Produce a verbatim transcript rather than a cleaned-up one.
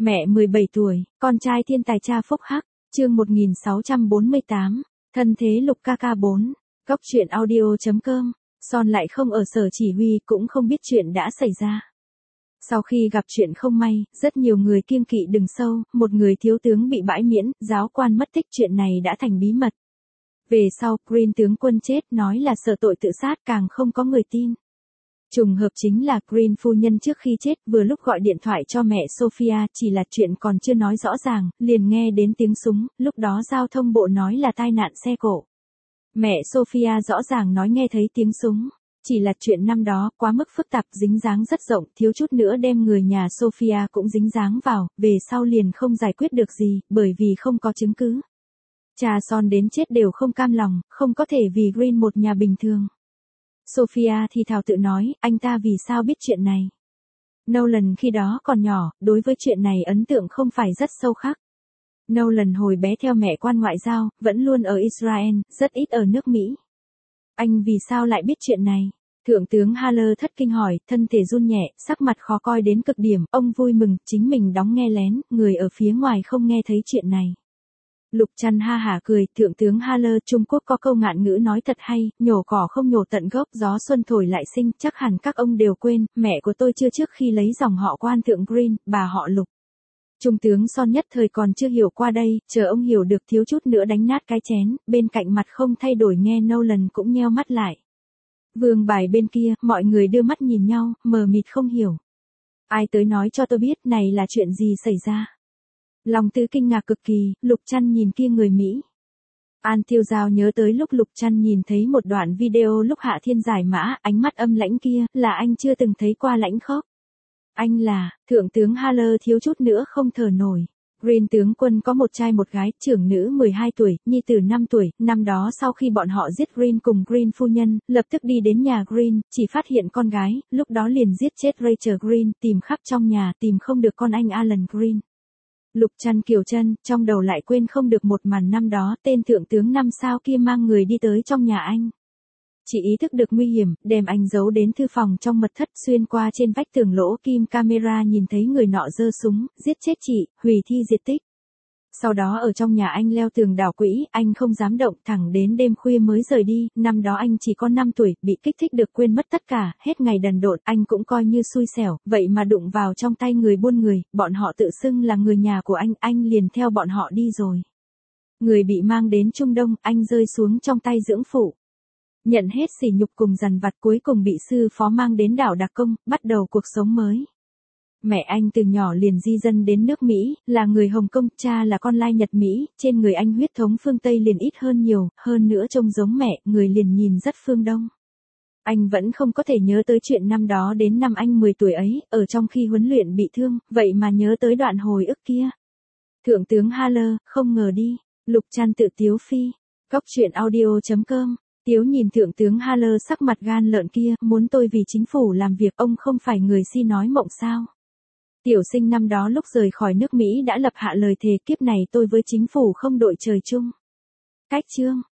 Mẹ mười bảy tuổi, con trai thiên tài cha phúc hắc, chương một nghìn sáu trăm bốn mươi tám, thân thế Lục ca ca bốn, góc truyện audio.com, Son lại không ở sở chỉ huy cũng không biết chuyện đã xảy ra. Sau khi gặp chuyện không may, rất nhiều người kiêng kỵ Đừng Sâu, một người thiếu tướng bị bãi miễn, giáo quan mất tích, chuyện này đã thành bí mật. Về sau, Green tướng quân chết nói là sợ tội tự sát, càng không có người tin. Trùng hợp chính là Green phu nhân trước khi chết vừa lúc gọi điện thoại cho mẹ Sophia, chỉ là chuyện còn chưa nói rõ ràng, liền nghe đến tiếng súng, lúc đó giao thông bộ nói là tai nạn xe cộ. Mẹ Sophia rõ ràng nói nghe thấy tiếng súng, chỉ là chuyện năm đó quá mức phức tạp, dính dáng rất rộng, thiếu chút nữa đem người nhà Sophia cũng dính dáng vào, về sau liền không giải quyết được gì, bởi vì không có chứng cứ. Cha Son đến chết đều không cam lòng, không có thể vì Green một nhà bình thường. Sophia thì thào tự nói, anh ta vì sao biết chuyện này. Nolan khi đó còn nhỏ, đối với chuyện này ấn tượng không phải rất sâu khắc. Nolan hồi bé theo mẹ quan ngoại giao, vẫn luôn ở Israel, rất ít ở nước Mỹ. Anh vì sao lại biết chuyện này? Thượng tướng Haller thất kinh hỏi, thân thể run nhẹ, sắc mặt khó coi đến cực điểm, ông vui mừng, chính mình đóng nghe lén, người ở phía ngoài không nghe thấy chuyện này. Lục Trăn ha hả cười, thượng tướng Haller, Trung Quốc có câu ngạn ngữ nói thật hay, nhổ cỏ không nhổ tận gốc, gió xuân thổi lại sinh, chắc hẳn các ông đều quên, mẹ của tôi chưa trước khi lấy dòng họ quan thượng Green, bà họ Lục. Trung tướng Son nhất thời còn chưa hiểu qua đây, chờ ông hiểu được thiếu chút nữa đánh nát cái chén, bên cạnh mặt không thay đổi nghe Nolan cũng nheo mắt lại. Vương bài bên kia, mọi người đưa mắt nhìn nhau, mờ mịt không hiểu. Ai tới nói cho tôi biết này là chuyện gì xảy ra? Long Tứ kinh ngạc cực kỳ, Lục Trăn nhìn kia người Mỹ. An Tiêu Giao nhớ tới lúc Lục Trăn nhìn thấy một đoạn video lúc Hạ Thiên giải mã, ánh mắt âm lãnh kia, là anh chưa từng thấy qua lãnh khốc. Anh là, thượng tướng Haller thiếu chút nữa không thở nổi. Green tướng quân có một trai một gái, trưởng nữ mười hai tuổi, nhi tử năm tuổi, năm đó sau khi bọn họ giết Green cùng Green phu nhân, lập tức đi đến nhà Green, chỉ phát hiện con gái, lúc đó liền giết chết Rachel Green, tìm khắp trong nhà, tìm không được con anh Alan Green. Lục Trăn kiều chân, trong đầu lại quên không được một màn năm đó, tên thượng tướng năm sao kia mang người đi tới trong nhà anh. Chỉ ý thức được nguy hiểm, đem anh giấu đến thư phòng trong mật thất, xuyên qua trên vách tường lỗ kim camera nhìn thấy người nọ giơ súng, giết chết chị, hủy thi diệt tích. Sau đó ở trong nhà anh leo tường đảo quỹ, anh không dám động, thẳng đến đêm khuya mới rời đi, năm đó anh chỉ có năm tuổi, bị kích thích được quên mất tất cả, hết ngày đần độn, anh cũng coi như xui xẻo, vậy mà đụng vào trong tay người buôn người, bọn họ tự xưng là người nhà của anh, anh liền theo bọn họ đi rồi. Người bị mang đến Trung Đông, anh rơi xuống trong tay dưỡng phụ. Nhận hết sỉ nhục cùng dằn vặt, cuối cùng bị sư phó mang đến đảo Đặc Công, bắt đầu cuộc sống mới. Mẹ anh từ nhỏ liền di dân đến nước Mỹ, là người Hồng Kông, cha là con lai Nhật Mỹ, trên người anh huyết thống phương Tây liền ít hơn nhiều, hơn nữa trông giống mẹ, người liền nhìn rất phương Đông. Anh vẫn không có thể nhớ tới chuyện năm đó đến năm anh mười tuổi ấy, ở trong khi huấn luyện bị thương, vậy mà nhớ tới đoạn hồi ức kia. Thượng tướng Haller, không ngờ đi, Lục Trăn tự tiếu phi, góc truyện audio.com. Tiếu nhìn thượng tướng Haller sắc mặt gan lợn kia, muốn tôi vì chính phủ làm việc, ông không phải người si nói mộng sao? Tiểu sinh năm đó lúc rời khỏi nước Mỹ đã lập hạ lời thề, kiếp này tôi với chính phủ không đội trời chung. Cách chương.